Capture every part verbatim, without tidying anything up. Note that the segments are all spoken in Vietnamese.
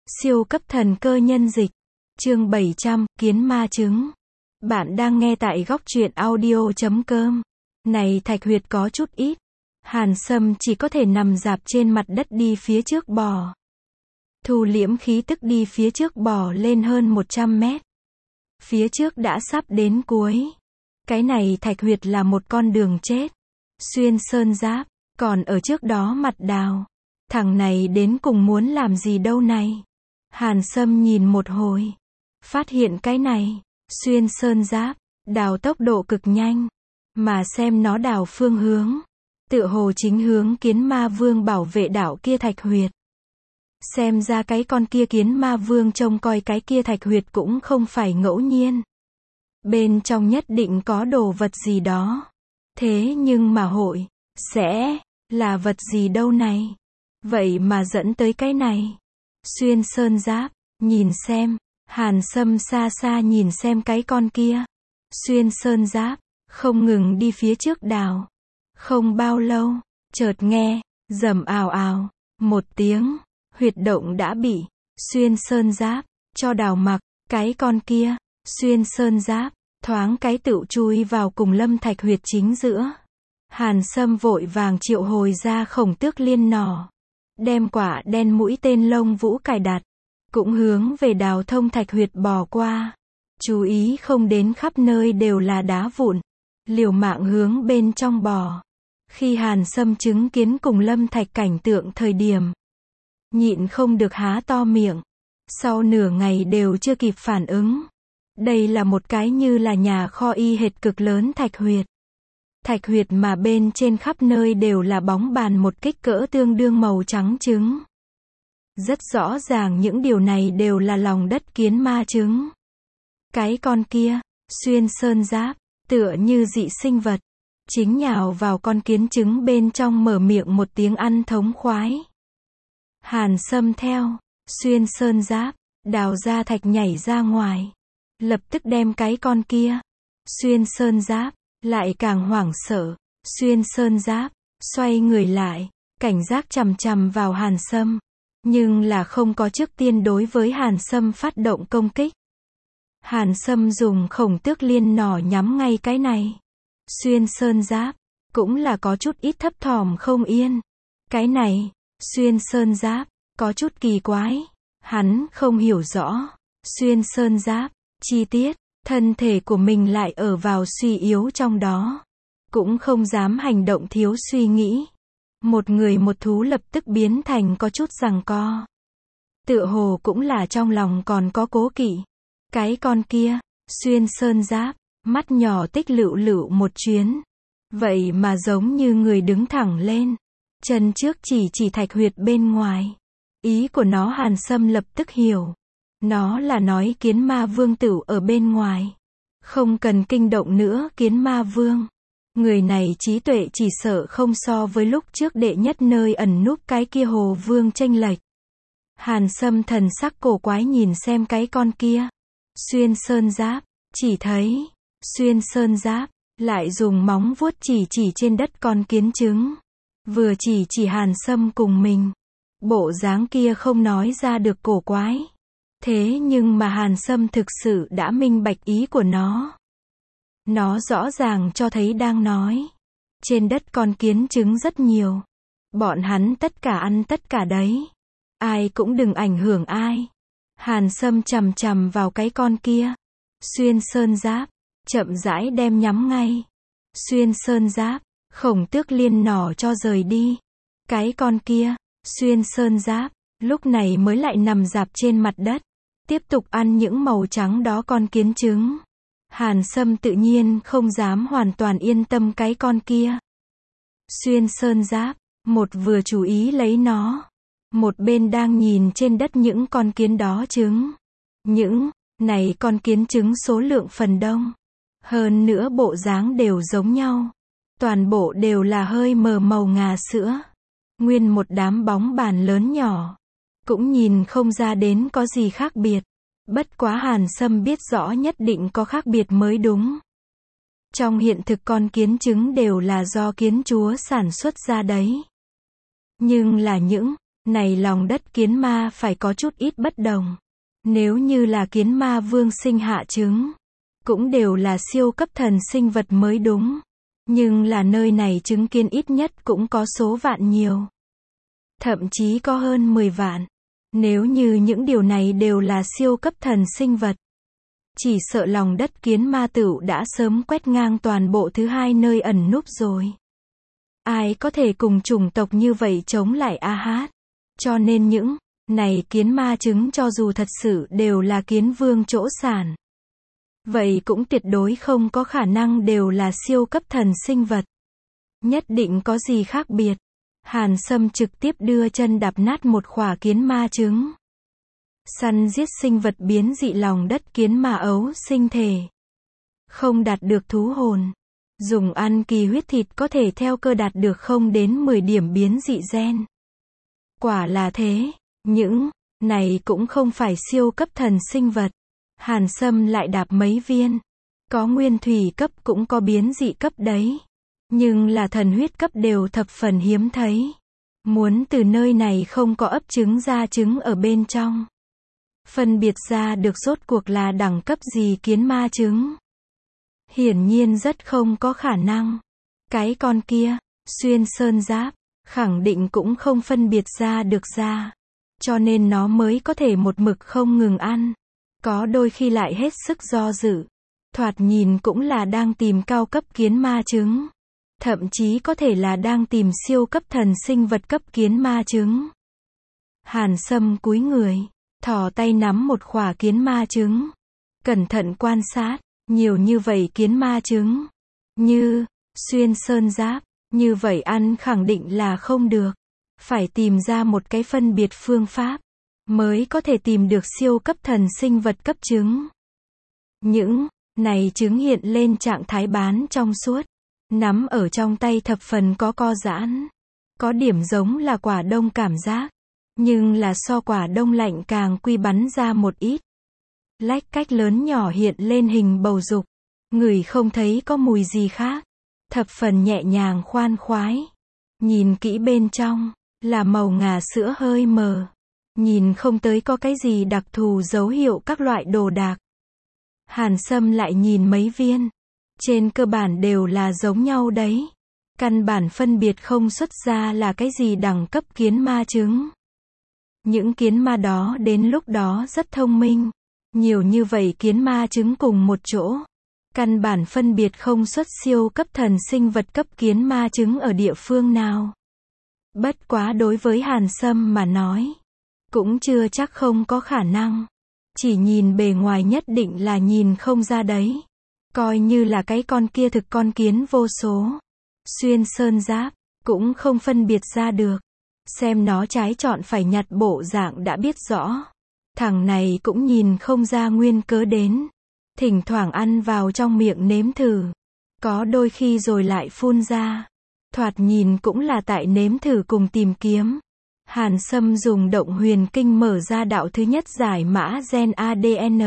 Siêu cấp thần cơ nhân dịch. Chương bảy trăm, kiến ma trứng. Bạn đang nghe tại góc truyện audio chấm com. Này Thạch Huyệt có chút ít. Hàn Sâm chỉ có thể nằm rạp trên mặt đất đi phía trước bò. Thu liễm khí tức đi phía trước bò lên hơn một trăm mét. Phía trước đã sắp đến cuối. Cái này Thạch Huyệt là một con đường chết. Xuyên sơn giáp, còn ở trước đó mặt đào. Thằng này đến cùng muốn làm gì đâu này? Hàn Sâm nhìn một hồi. Phát hiện cái này, xuyên sơn giáp, đào tốc độ cực nhanh. Mà xem nó đào phương hướng. Tựa hồ chính hướng kiến ma vương bảo vệ đảo kia Thạch Huyệt. Xem ra cái con kia kiến ma vương trông coi cái kia Thạch Huyệt cũng không phải ngẫu nhiên. Bên trong nhất định có đồ vật gì đó. Thế nhưng mà hội, sẽ, là vật gì đâu này? Vậy mà dẫn tới cái này. Xuyên sơn giáp, nhìn xem, Hàn Sâm xa xa nhìn xem cái con kia. Xuyên sơn giáp, không ngừng đi phía trước đào. Không bao lâu, chợt nghe, rầm ào ào, một tiếng, huyệt động đã bị, xuyên sơn giáp, cho đào mặc, cái con kia, xuyên sơn giáp, thoáng cái tựu chui vào cùng Lâm Thạch Huyệt chính giữa. Hàn Sâm vội vàng triệu hồi ra Khổng Tước Liên nỏ. Đem quả đen mũi tên lông vũ cài đặt. Cũng hướng về đào thông Thạch Huyệt bò qua. Chú ý không đến khắp nơi đều là đá vụn. Liều mạng hướng bên trong bò. Khi Hàn Sâm chứng kiến cùng Lâm Thạch cảnh tượng thời điểm. Nhịn không được há to miệng. Sau nửa ngày đều chưa kịp phản ứng. Đây là một cái như là nhà kho y hệt cực lớn Thạch Huyệt. Thạch Huyệt mà bên trên khắp nơi đều là bóng bàn một kích cỡ tương đương màu trắng trứng. Rất rõ ràng những điều này đều là lòng đất kiến ma trứng. Cái con kia, xuyên sơn giáp, tựa như dị sinh vật. Chính nhào vào con kiến trứng bên trong mở miệng một tiếng ăn thống khoái. Hàn Sâm theo, xuyên sơn giáp, đào ra thạch nhảy ra ngoài. Lập tức đem cái con kia, xuyên sơn giáp, lại càng hoảng sợ. Xuyên sơn giáp, xoay người lại, cảnh giác chằm chằm vào Hàn Sâm. Nhưng là không có trước tiên đối với Hàn Sâm phát động công kích. Hàn Sâm dùng Khổng Tước Liên nỏ nhắm ngay cái này. Xuyên sơn giáp, cũng là có chút ít thấp thỏm không yên. Cái này, xuyên sơn giáp, có chút kỳ quái. Hắn không hiểu rõ. Xuyên sơn giáp, chi tiết, thân thể của mình lại ở vào suy yếu trong đó. Cũng không dám hành động thiếu suy nghĩ. Một người một thú lập tức biến thành có chút giằng co. Tựa hồ cũng là trong lòng còn có cố kỵ. Cái con kia, xuyên sơn giáp, mắt nhỏ tích lựu lựu một chuyến. Vậy mà giống như người đứng thẳng lên. Chân trước chỉ chỉ Thạch Huyệt bên ngoài. Ý của nó Hàn Sâm lập tức hiểu. Nó là nói kiến ma vương tửu ở bên ngoài. Không cần kinh động nữa kiến ma vương. Người này trí tuệ chỉ sợ không so với lúc trước đệ nhất nơi ẩn núp cái kia hồ vương chênh lệch. Hàn Sâm thần sắc cổ quái nhìn xem cái con kia. Xuyên sơn giáp, chỉ thấy, xuyên sơn giáp, lại dùng móng vuốt chỉ chỉ trên đất con kiến trứng. Vừa chỉ chỉ Hàn Sâm cùng mình. Bộ dáng kia không nói ra được cổ quái. Thế nhưng mà Hàn Sâm thực sự đã minh bạch ý của nó. Nó rõ ràng cho thấy đang nói. Trên đất con kiến trứng rất nhiều. Bọn hắn tất cả ăn tất cả đấy. Ai cũng đừng ảnh hưởng ai. Hàn Sâm chằm chằm vào cái con kia. Xuyên sơn giáp, chậm rãi đem nhắm ngay. Xuyên sơn giáp, Khổng Tước Liên nỏ cho rời đi. Cái con kia, xuyên sơn giáp, lúc này mới lại nằm rạp trên mặt đất. Tiếp tục ăn những màu trắng đó con kiến trứng. Hàn Sâm tự nhiên không dám hoàn toàn yên tâm cái con kia. Xuyên sơn giáp, một vừa chú ý lấy nó. Một bên đang nhìn trên đất những con kiến đó trứng. Những, này con kiến trứng số lượng phần đông. Hơn nữa bộ dáng đều giống nhau. Toàn bộ đều là hơi mờ màu ngà sữa. Nguyên một đám bóng bàn lớn nhỏ. Cũng nhìn không ra đến có gì khác biệt. Bất quá Hàn Sâm biết rõ nhất định có khác biệt mới đúng. Trong hiện thực con kiến trứng đều là do kiến chúa sản xuất ra đấy. Nhưng là những Này lòng đất kiến ma phải có chút ít bất đồng. Nếu như là kiến ma vương sinh hạ trứng, cũng đều là siêu cấp thần sinh vật mới đúng. Nhưng là nơi này trứng kiến ít nhất cũng có số vạn nhiều. Thậm chí có hơn mười vạn. Nếu như những điều này đều là siêu cấp thần sinh vật, chỉ sợ lòng đất kiến ma tửu đã sớm quét ngang toàn bộ thứ hai nơi ẩn núp rồi. Ai có thể cùng chủng tộc như vậy chống lại A Hát? Cho nên những này kiến ma trứng cho dù thật sự đều là kiến vương chỗ sản, vậy cũng tuyệt đối không có khả năng đều là siêu cấp thần sinh vật. Nhất định có gì khác biệt. Hàn Sâm trực tiếp đưa chân đạp nát một khỏa kiến ma trứng. Săn giết sinh vật biến dị lòng đất kiến ma ấu sinh thể. Không đạt được thú hồn. Dùng ăn kỳ huyết thịt có thể theo cơ đạt được không đến mười điểm biến dị gen. Quả là thế. Những này cũng không phải siêu cấp thần sinh vật. Hàn Sâm lại đạp mấy viên. Có nguyên thủy cấp cũng có biến dị cấp đấy. Nhưng là thần huyết cấp đều thập phần hiếm thấy. Muốn từ nơi này không có ấp trứng ra trứng ở bên trong. Phân biệt ra được rốt cuộc là đẳng cấp gì kiến ma trứng. Hiển nhiên rất không có khả năng. Cái con kia, xuyên sơn giáp, khẳng định cũng không phân biệt ra được ra. Cho nên nó mới có thể một mực không ngừng ăn. Có đôi khi lại hết sức do dự. Thoạt nhìn cũng là đang tìm cao cấp kiến ma trứng. Thậm chí có thể là đang tìm siêu cấp thần sinh vật cấp kiến ma trứng. Hàn Sâm cúi người, thò tay nắm một khỏa kiến ma trứng. Cẩn thận quan sát, nhiều như vậy kiến ma trứng. Như, xuyên sơn giáp, như vậy ăn khẳng định là không được. Phải tìm ra một cái phân biệt phương pháp, mới có thể tìm được siêu cấp thần sinh vật cấp trứng. Những này trứng hiện lên trạng thái bán trong suốt. Nắm ở trong tay thập phần có co giãn. Có điểm giống là quả đông cảm giác. Nhưng là so quả đông lạnh càng quy bắn ra một ít. Lách cách lớn nhỏ hiện lên hình bầu dục. Người không thấy có mùi gì khác. Thập phần nhẹ nhàng khoan khoái. Nhìn kỹ bên trong, là màu ngà sữa hơi mờ. Nhìn không tới có cái gì đặc thù dấu hiệu các loại đồ đạc. Hàn Sâm lại nhìn mấy viên. Trên cơ bản đều là giống nhau đấy. Căn bản phân biệt không xuất ra là cái gì đẳng cấp kiến ma trứng. Những kiến ma đó đến lúc đó rất thông minh. Nhiều như vậy kiến ma trứng cùng một chỗ. Căn bản phân biệt không xuất siêu cấp thần sinh vật cấp kiến ma trứng ở địa phương nào. Bất quá đối với Hàn Sâm mà nói, cũng chưa chắc không có khả năng. Chỉ nhìn bề ngoài nhất định là nhìn không ra đấy. Coi như là cái con kia thực con kiến vô số. Xuyên sơn giáp, cũng không phân biệt ra được. Xem nó trái chọn phải nhặt bộ dạng đã biết rõ. Thằng này cũng nhìn không ra nguyên cớ đến. Thỉnh thoảng ăn vào trong miệng nếm thử. Có đôi khi rồi lại phun ra. Thoạt nhìn cũng là tại nếm thử cùng tìm kiếm. Hàn Sâm dùng động huyền kinh mở ra đạo thứ nhất giải mã gen a đê en.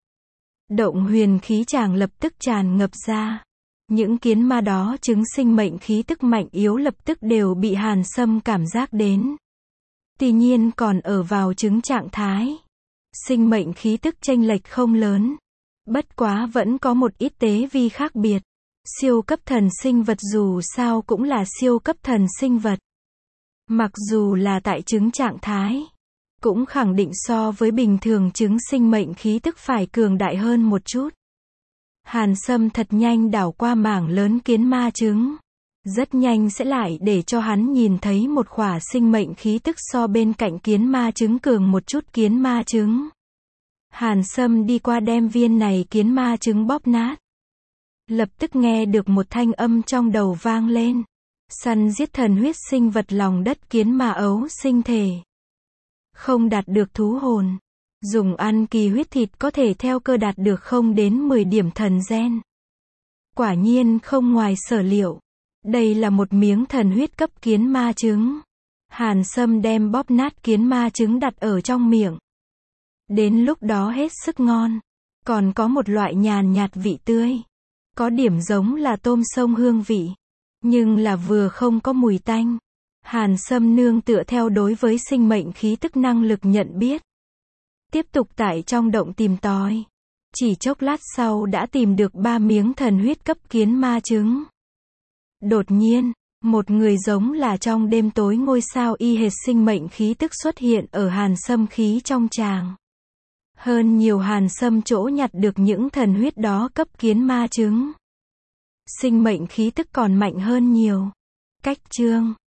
Động huyền khí chàng lập tức tràn ngập ra. Những kiến ma đó chứng sinh mệnh khí tức mạnh yếu lập tức đều bị Hàn Sâm cảm giác đến. Tuy nhiên còn ở vào chứng trạng thái. Sinh mệnh khí tức chênh lệch không lớn. Bất quá vẫn có một ít tế vi khác biệt. Siêu cấp thần sinh vật dù sao cũng là siêu cấp thần sinh vật. Mặc dù là tại chứng trạng thái, cũng khẳng định so với bình thường chứng sinh mệnh khí tức phải cường đại hơn một chút. Hàn Sâm thật nhanh đảo qua mảng lớn kiến ma trứng. Rất nhanh sẽ lại để cho hắn nhìn thấy một khỏa sinh mệnh khí tức so bên cạnh kiến ma trứng cường một chút kiến ma trứng. Hàn Sâm đi qua đem viên này kiến ma trứng bóp nát. Lập tức nghe được một thanh âm trong đầu vang lên. Săn giết thần huyết sinh vật lòng đất kiến ma ấu sinh thể. Không đạt được thú hồn. Dùng ăn kỳ huyết thịt có thể theo cơ đạt được không đến mười điểm thần gen. Quả nhiên không ngoài sở liệu. Đây là một miếng thần huyết cấp kiến ma trứng. Hàn Sâm đem bóp nát kiến ma trứng đặt ở trong miệng. Đến lúc đó hết sức ngon. Còn có một loại nhàn nhạt vị tươi. Có điểm giống là tôm sông hương vị. Nhưng là vừa không có mùi tanh. Hàn Sâm nương tựa theo đối với sinh mệnh khí tức năng lực nhận biết. Tiếp tục tại trong động tìm tòi. Chỉ chốc lát sau đã tìm được ba miếng thần huyết cấp kiến ma trứng. Đột nhiên, một người giống là trong đêm tối ngôi sao y hệt sinh mệnh khí tức xuất hiện ở Hàn Sâm khí trong tràng. Hơn nhiều Hàn Sâm chỗ nhặt được những thần huyết đó cấp kiến ma trứng. Sinh mệnh khí tức còn mạnh hơn nhiều. Cách chương